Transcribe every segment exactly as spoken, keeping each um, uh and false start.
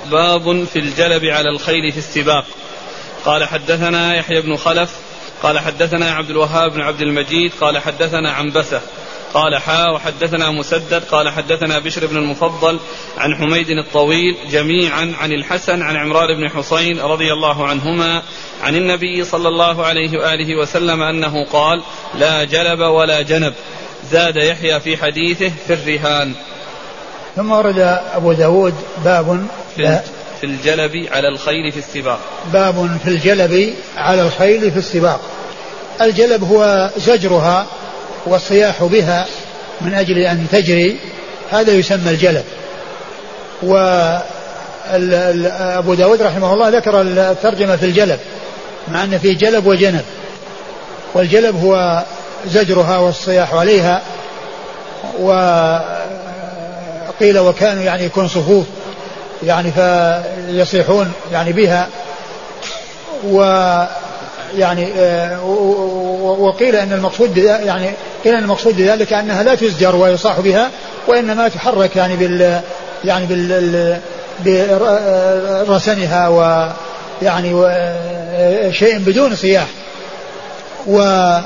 باب في الجلب على الخيل في السباق. قال حدثنا يحيى بن خلف قال حدثنا عبد الوهاب بن عبد المجيد قال حدثنا عنبسة قال حا وحدثنا مسدد قال حدثنا بشر بن المفضل عن حميد الطويل جميعا عن الحسن عن عمران بن حسين رضي الله عنهما عن النبي صلى الله عليه وآله وسلم أنه قال: لا جلب ولا جنب. زاد يحيى في حديثه في الرهان. ثم ورد أبو داود باب في, في الجلب على الخيل في السباق. باب في الجلب على الخيل في السباق. الجلب هو زجرها والصياح بها من أجل أن تجري، هذا يسمى الجلب. وأبو داود رحمه الله ذكر الترجمة في الجلب مع أن فيه جلب وجنب، والجلب هو زجرها والصياح عليها، وقيل وكانوا يعني يكون صفوف يعني فيصيحون يعني بها، ويعني وقيل ان المقصود يعني قيل ان المقصود بذلك انها لا تزجر ويصاح بها، وانما تحرك يعني بال يعني بال برسنها ويعني شيء بدون صياح. و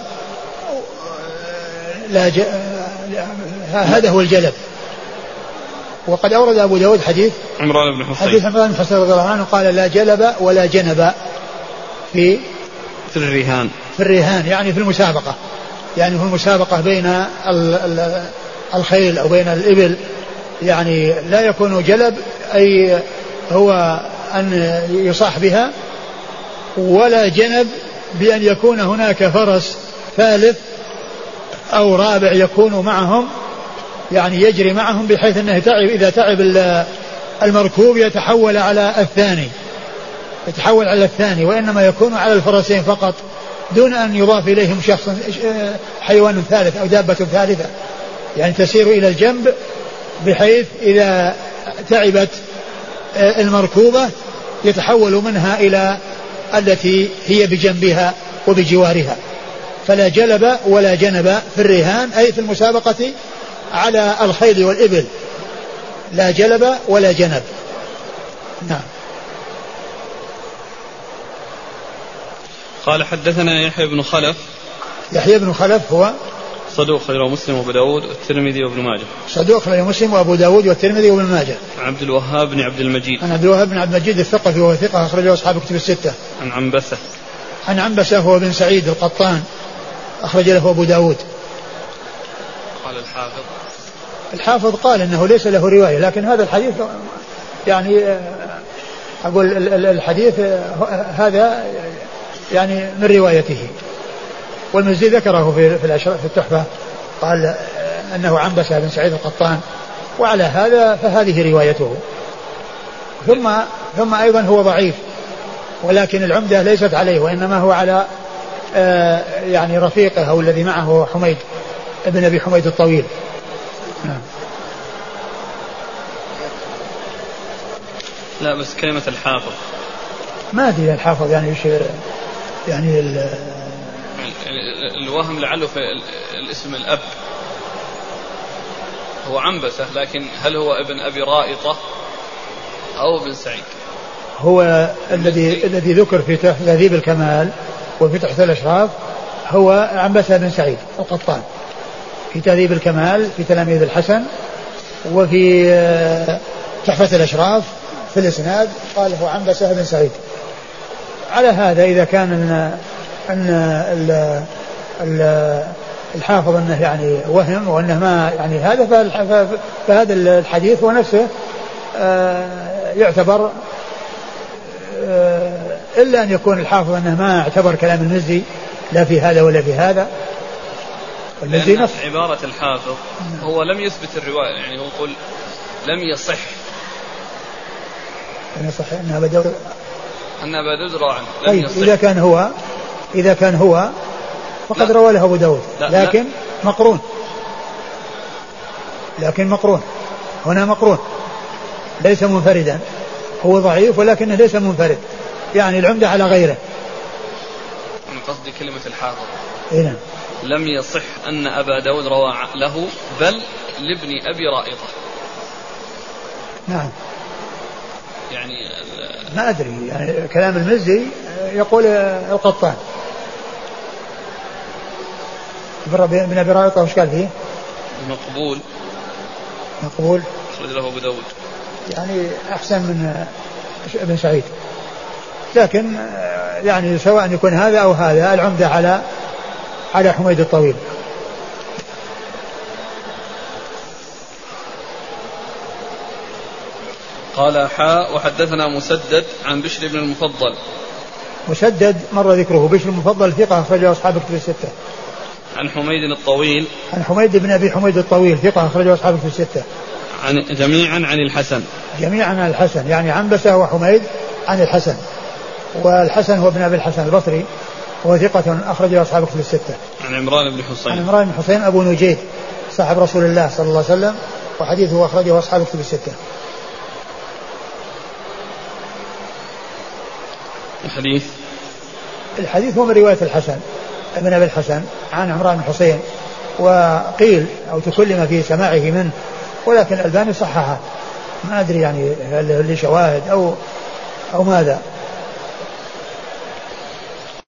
لا ج... هذا هو الجلب. وقد أورد أبو داود حديث عمران بن حسين حديث عمران بن حسين رضي الله عنه قال: لا جلب ولا جنب في في الرهان في الرهان يعني في المسابقة، يعني في المسابقة بين ال... ال... الخيل أو بين الإبل، يعني لا يكون جلب أي هو أن يصاح بها، ولا جنب بأن يكون هناك فرس ثالث أو رابع يكون معهم يعني يجري معهم بحيث أنه تعب إذا تعب المركوب يتحول على الثاني يتحول على الثاني وإنما يكون على الفرسين فقط دون أن يضاف إليهم شخص حيوان ثالث أو دابة ثالثة، يعني تسير إلى الجنب بحيث إذا تعبت المركوبة يتحول منها إلى التي هي بجنبها وبجوارها. فلا جلب ولا جنب في الرهان أي في المسابقة على الخيل والإبل، لا جلب ولا جنب. نعم. قال حدثنا يحيى بن خلف. يحيى بن خلف هو صدوق خير مسلم وابو داود والترمذي وابن ماجه. صدوق خير مسلم وابو داود والترمذي وابن ماجه. عن عبد الوهاب بن عبد المجيد. عن عبد الوهاب بن عبد المجيد الثقفي وهو ثقة أخرجه أصحاب كتب الستة. عن عنبسة. عن عنبسة هو بن سعيد القطان أخرج له أبو داود. قال الحافظ الحافظ قال إنه ليس له رواية، لكن هذا الحديث يعني أقول الحديث هذا يعني من روايته. والمزي ذكره في في التحفة قال أنه عنبسة بن سعيد القطان، وعلى هذا فهذه روايته. ثم ثم أيضا هو ضعيف، ولكن العمدة ليست عليه وإنما هو على آه يعني رفيقه أو الذي معه حميد ابن أبي حميد الطويل. نعم. لا بس كلمة الحافظ ما أدري الحافظ يعني يشير يعني الوهم لعله في الاسم الأب هو عنبسة، لكن هل هو ابن أبي رائطة أو ابن سعيد؟ هو الذي الذي ذكر في تهذيب الكمال وفي تحفة الأشراف هو عنبسة بن سعيد القطان في تهذيب الكمال في تلاميذ الحسن، وفي تحفة الأشراف في الإسناد قال هو عنبسة بن سعيد. على هذا إذا كان أن, أن ال ال الحافظ أنه يعني وهم وأنه ما يعني هذا فهذا الحديث ونفسه يعتبر إلا أن يكون الحافظ أنه ما اعتبر كلام المزي لا في هذا ولا في هذا. المزي نفس عبارة الحافظ هو لم يثبت الرواية، يعني هو يقول لم يصح لم يصح أن أبا داود أن أبا داود روى عنه. طيب إذا كان هو إذا كان هو فقد روى له أبو داود، لكن لا. مقرون لكن مقرون هنا مقرون ليس منفردا، هو ضعيف ولكنه ليس منفرد، يعني العمدة على غيره. أنا قصدي كلمة الحافظ إيه؟ لم يصح أن أبا داود روى له بل لابن أبي رائطة. نعم. يعني ما أدري يعني كلام المزي يقول القطان من أبي رائطة وش قال فيه؟ مقبول مقبول أخرج له أبو داود يعني أحسن من ابن سعيد، لكن يعني سواء يكون هذا أو هذا العمدة على على حميد الطويل. قال حاء وحدثنا مسدد عن بشر بن المفضل. مسدد مر ذكره. بشر المفضل ثقة أخرجه أصحاب الكتب الستة. عن حميد الطويل. عن حميد بن أبي حميد الطويل ثقة أخرجه أصحاب الكتب الستة. عن جميعا عن الحسن. جميعا عن الحسن يعني عنبسة وحميد عن الحسن، والحسن هو ابن أبي الحسن البصري وهو ثقة أخرجه أصحاب الكتب الستة. عن عمران بن حسين. عن عمران بن حسين أبو نجيد صاحب رسول الله صلى الله عليه وسلم وحديثه أخرجه أصحاب الكتب الستة. الحديث الحديث هو من رواية الحسن ابن أبي الحسن عن عمران بن حسين، وقيل أو تكلم في سماعه منه، ولكن الألباني صححه، ما أدري يعني هل لشواهد أو أو ماذا.